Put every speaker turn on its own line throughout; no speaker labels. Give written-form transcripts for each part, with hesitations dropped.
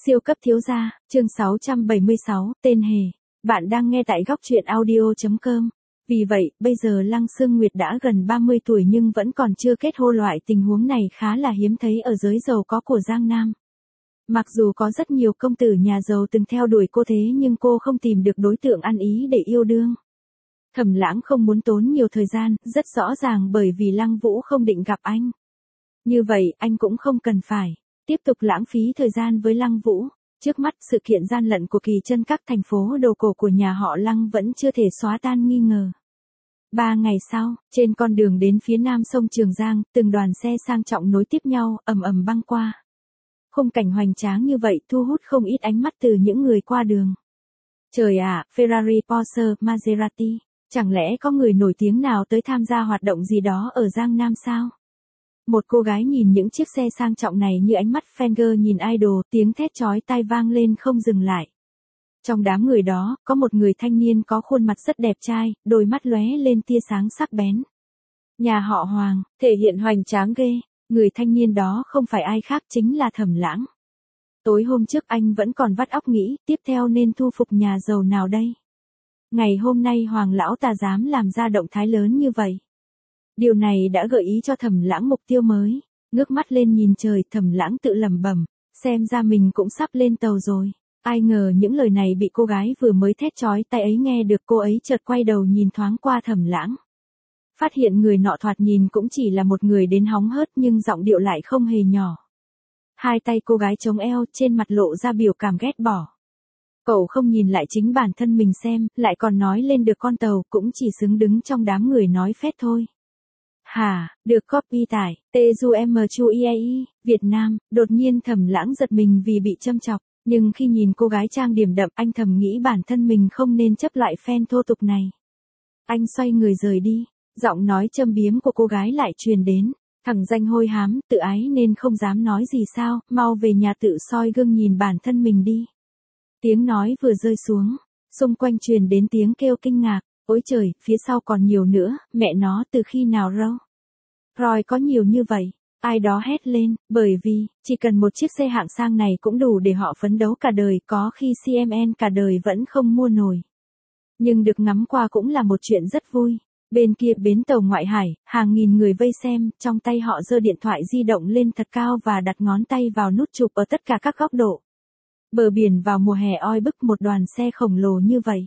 Siêu cấp thiếu gia, chương 676, tên hề. Bạn đang nghe tại góc truyện audio.com. Vì vậy, bây giờ Lăng Sương Nguyệt đã gần 30 tuổi nhưng vẫn còn chưa kết hôn, loại tình huống này khá là hiếm thấy ở giới giàu có của Giang Nam. Mặc dù có rất nhiều công tử nhà giàu từng theo đuổi cô thế nhưng cô không tìm được đối tượng ăn ý để yêu đương. Thẩm Lãng không muốn tốn nhiều thời gian, rất rõ ràng bởi vì Lăng Vũ không định gặp anh. Như vậy, anh cũng không cần phải tiếp tục lãng phí thời gian với Lăng Vũ. Trước mắt sự kiện gian lận của Kỳ Chân các thành phố đồ cổ của nhà họ Lăng vẫn chưa thể xóa tan nghi ngờ. 3 ngày sau, trên con đường đến phía nam sông Trường Giang, từng đoàn xe sang trọng nối tiếp nhau, ầm ầm băng qua. Khung cảnh hoành tráng như vậy thu hút không ít ánh mắt từ những người qua đường. Trời ạ, Ferrari, Porsche, Maserati, chẳng lẽ có người nổi tiếng nào tới tham gia hoạt động gì đó ở Giang Nam sao? Một cô gái nhìn những chiếc xe sang trọng này như ánh mắt fan girl nhìn idol, tiếng thét chói tai vang lên không dừng lại. Trong đám người đó, có một người thanh niên có khuôn mặt rất đẹp trai, đôi mắt lóe lên tia sáng sắc bén. Nhà họ Hoàng, thể hiện hoành tráng ghê, người thanh niên đó không phải ai khác chính là Thẩm Lãng. Tối hôm trước anh vẫn còn vắt óc nghĩ, tiếp theo nên thu phục nhà giàu nào đây? Ngày hôm nay Hoàng lão ta dám làm ra động thái lớn như vậy. Điều này đã gợi ý cho Thẩm Lãng mục tiêu mới. Ngước mắt lên nhìn trời, Thẩm Lãng tự lẩm bẩm, xem ra mình cũng sắp lên tàu rồi. Ai ngờ những lời này bị cô gái vừa mới thét chói tai ấy nghe được, cô ấy chợt quay đầu nhìn thoáng qua Thẩm Lãng. Phát hiện người nọ thoạt nhìn cũng chỉ là một người đến hóng hớt nhưng giọng điệu lại không hề nhỏ. Hai tay cô gái chống eo, trên mặt lộ ra biểu cảm ghét bỏ. Cậu không nhìn lại chính bản thân mình xem, lại còn nói lên được con tàu, cũng chỉ xứng đứng trong đám người nói phét thôi. Hà, được copy tải, TUM Việt Nam, đột nhiên Thẩm Lãng giật mình vì bị châm chọc, nhưng khi nhìn cô gái trang điểm đậm anh thầm nghĩ bản thân mình không nên chấp lại phen thô tục này. Anh xoay người rời đi, giọng nói châm biếm của cô gái lại truyền đến, thằng danh hôi hám, tự ái nên không dám nói gì sao, mau về nhà tự soi gương nhìn bản thân mình đi. Tiếng nói vừa rơi xuống, xung quanh truyền đến tiếng kêu kinh ngạc. Ôi trời, phía sau còn nhiều nữa, mẹ nó từ khi nào Roy có nhiều như vậy? Ai đó hét lên, bởi vì, chỉ cần một chiếc xe hạng sang này cũng đủ để họ phấn đấu cả đời, có khi CMN cả đời vẫn không mua nổi. Nhưng được ngắm qua cũng là một chuyện rất vui. Bên kia bến tàu ngoại hải, hàng nghìn người vây xem, trong tay họ giơ điện thoại di động lên thật cao và đặt ngón tay vào nút chụp ở tất cả các góc độ. Bờ biển vào mùa hè oi bức, một đoàn xe khổng lồ như vậy.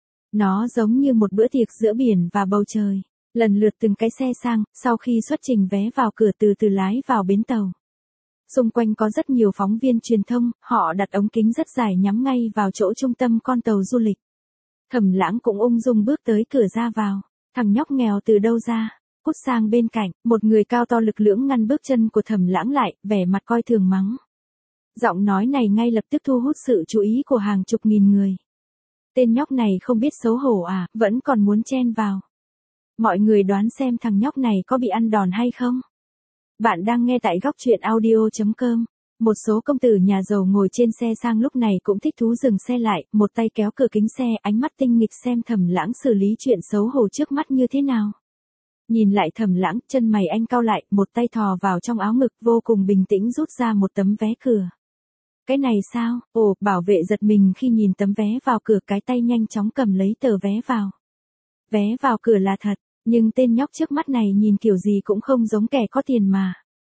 Nó giống như một bữa tiệc giữa biển và bầu trời. Lần lượt từng cái xe sang, sau khi xuất trình vé vào cửa từ từ lái vào bến tàu. Xung quanh có rất nhiều phóng viên truyền thông, họ đặt ống kính rất dài nhắm ngay vào chỗ trung tâm con tàu du lịch. Thẩm Lãng cũng ung dung bước tới cửa ra vào. Thằng nhóc nghèo từ đâu ra? Cút sang bên cạnh, một người cao to lực lưỡng ngăn bước chân của Thẩm Lãng lại, vẻ mặt coi thường mắng. Giọng nói này ngay lập tức thu hút sự chú ý của hàng chục nghìn người. Tên nhóc này không biết xấu hổ à, vẫn còn muốn chen vào. Mọi người đoán xem thằng nhóc này có bị ăn đòn hay không? Bạn đang nghe tại góc truyện audio.com. Một số công tử nhà giàu ngồi trên xe sang lúc này cũng thích thú dừng xe lại, một tay kéo cửa kính xe, ánh mắt tinh nghịch xem Thẩm Lãng xử lý chuyện xấu hổ trước mắt như thế nào. Nhìn lại Thẩm Lãng, chân mày anh cau lại, một tay thò vào trong áo ngực vô cùng bình tĩnh rút ra một tấm vé cửa. Cái này sao? Ồ, bảo vệ giật mình khi nhìn tấm vé vào cửa, cái tay nhanh chóng cầm lấy tờ vé vào. Vé vào cửa là thật, nhưng tên nhóc trước mắt này nhìn kiểu gì cũng không giống kẻ có tiền mà.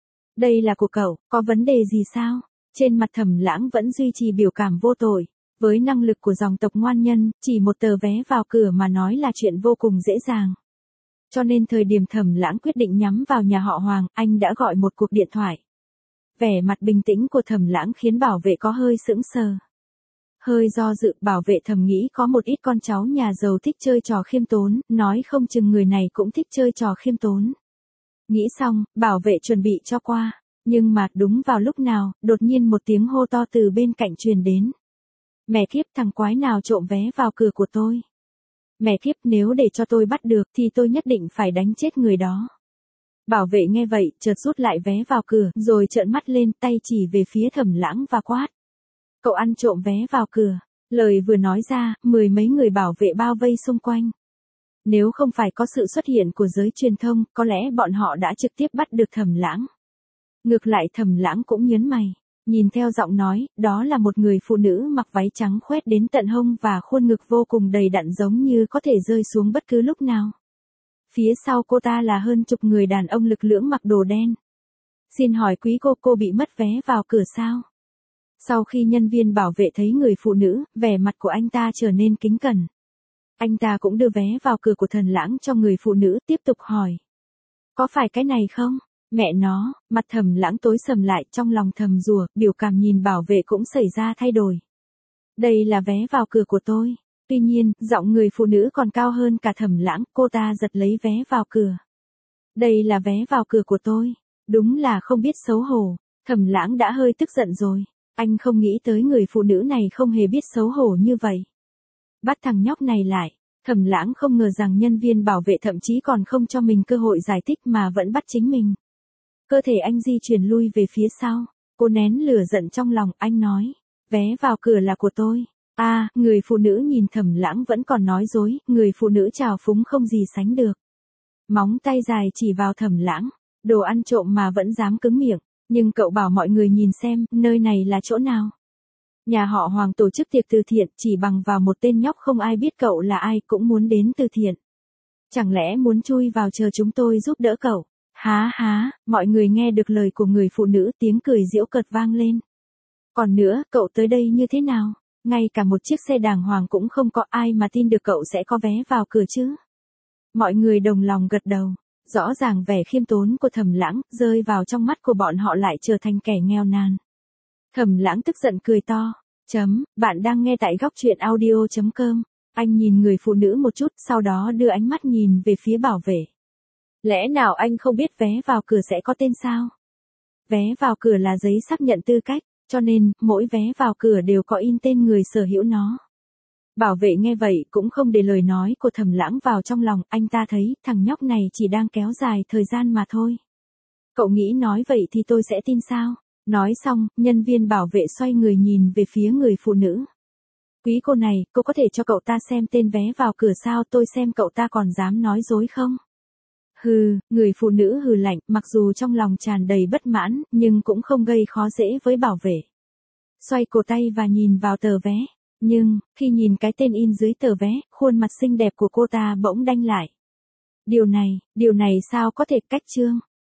Đây là của cậu, có vấn đề gì sao? Trên mặt Thẩm Lãng vẫn duy trì biểu cảm vô tội. Với năng lực của dòng tộc ngoan nhân, chỉ một tờ vé vào cửa mà nói là chuyện vô cùng dễ dàng. Cho nên thời điểm Thẩm Lãng quyết định nhắm vào nhà họ Hoàng, anh đã gọi một cuộc điện thoại. Vẻ mặt bình tĩnh của Thẩm Lãng khiến bảo vệ có hơi sững sờ. Hơi do dự, bảo vệ thầm nghĩ có một ít con cháu nhà giàu thích chơi trò khiêm tốn, nói không chừng người này cũng thích chơi trò khiêm tốn. Nghĩ xong, bảo vệ chuẩn bị cho qua, nhưng mà đúng vào lúc nào, đột nhiên một tiếng hô to từ bên cạnh truyền đến. Mẹ kiếp, thằng quái nào trộm vé vào cửa của tôi? Mẹ kiếp, nếu để cho tôi bắt được thì tôi nhất định phải đánh chết người đó. Bảo vệ nghe vậy, chợt rút lại vé vào cửa, rồi trợn mắt lên, tay chỉ về phía Thẩm Lãng và quát. Cậu ăn trộm vé vào cửa. Lời vừa nói ra, mười mấy người bảo vệ bao vây xung quanh. Nếu không phải có sự xuất hiện của giới truyền thông, có lẽ bọn họ đã trực tiếp bắt được Thẩm Lãng. Ngược lại Thẩm Lãng cũng nhớn mày. Nhìn theo giọng nói, đó là một người phụ nữ mặc váy trắng khoét đến tận hông và khuôn ngực vô cùng đầy đặn giống như có thể rơi xuống bất cứ lúc nào. Phía sau cô ta là hơn chục người đàn ông lực lưỡng mặc đồ đen. Xin hỏi quý cô bị mất vé vào cửa sao? Sau khi nhân viên bảo vệ thấy người phụ nữ, vẻ mặt của anh ta trở nên kính cẩn. Anh ta cũng đưa vé vào cửa của Thần Lãng cho người phụ nữ, tiếp tục hỏi. Có phải cái này không? Mẹ nó, mặt Thẩm Lãng tối sầm lại, trong lòng thầm rủa, biểu cảm nhìn bảo vệ cũng xảy ra thay đổi. Đây là vé vào cửa của tôi. Tuy nhiên, giọng người phụ nữ còn cao hơn cả Thẩm Lãng, cô ta giật lấy vé vào cửa. Đây là vé vào cửa của tôi. Đúng là không biết xấu hổ. Thẩm Lãng đã hơi tức giận rồi. Anh không nghĩ tới người phụ nữ này không hề biết xấu hổ như vậy. Bắt thằng nhóc này lại. Thẩm Lãng không ngờ rằng nhân viên bảo vệ thậm chí còn không cho mình cơ hội giải thích mà vẫn bắt chính mình. Cơ thể anh di chuyển lui về phía sau. Cô nén lửa giận trong lòng, anh nói. Vé vào cửa là của tôi. Người phụ nữ nhìn Thẩm Lãng vẫn còn nói dối, người phụ nữ trào phúng không gì sánh được. Móng tay dài chỉ vào Thẩm Lãng. Đồ ăn trộm mà vẫn dám cứng miệng. Nhưng cậu bảo mọi người nhìn xem, nơi này là chỗ nào? Nhà họ Hoàng tổ chức tiệc từ thiện, chỉ bằng vào một tên nhóc không ai biết cậu là ai cũng muốn đến từ thiện. Chẳng lẽ muốn chui vào chờ chúng tôi giúp đỡ cậu? Há, mọi người nghe được lời của người phụ nữ, tiếng cười giễu cợt vang lên. Còn nữa, cậu tới đây như thế nào? Ngay cả một chiếc xe đàng hoàng cũng không có, ai mà tin được cậu sẽ có vé vào cửa chứ? Mọi người đồng lòng gật đầu. Rõ ràng vẻ khiêm tốn của Thẩm Lãng rơi vào trong mắt của bọn họ lại trở thành kẻ nghèo nàn. Thẩm Lãng tức giận cười to. Bạn đang nghe tại góc truyện audio.com. Anh nhìn người phụ nữ một chút, sau đó đưa ánh mắt nhìn về phía bảo vệ. Lẽ nào anh không biết vé vào cửa sẽ có tên sao? Vé vào cửa là giấy xác nhận tư cách, cho nên mỗi vé vào cửa đều có in tên người sở hữu nó. Bảo vệ nghe vậy cũng không để lời nói của Thẩm Lãng vào trong lòng, anh ta thấy thằng nhóc này chỉ đang kéo dài thời gian mà thôi. Cậu nghĩ nói vậy thì tôi sẽ tin sao? Nói xong, nhân viên bảo vệ xoay người nhìn về phía người phụ nữ. Quý cô này, cô có thể cho cậu ta xem tên vé vào cửa sao, tôi xem cậu ta còn dám nói dối không? Hừ, người phụ nữ hừ lạnh, mặc dù trong lòng tràn đầy bất mãn, nhưng cũng không gây khó dễ với bảo vệ. Xoay cổ tay và nhìn vào tờ vé. Nhưng, khi nhìn cái tên in dưới tờ vé, khuôn mặt xinh đẹp của cô ta bỗng đanh lại. Điều này sao có thể cách chương?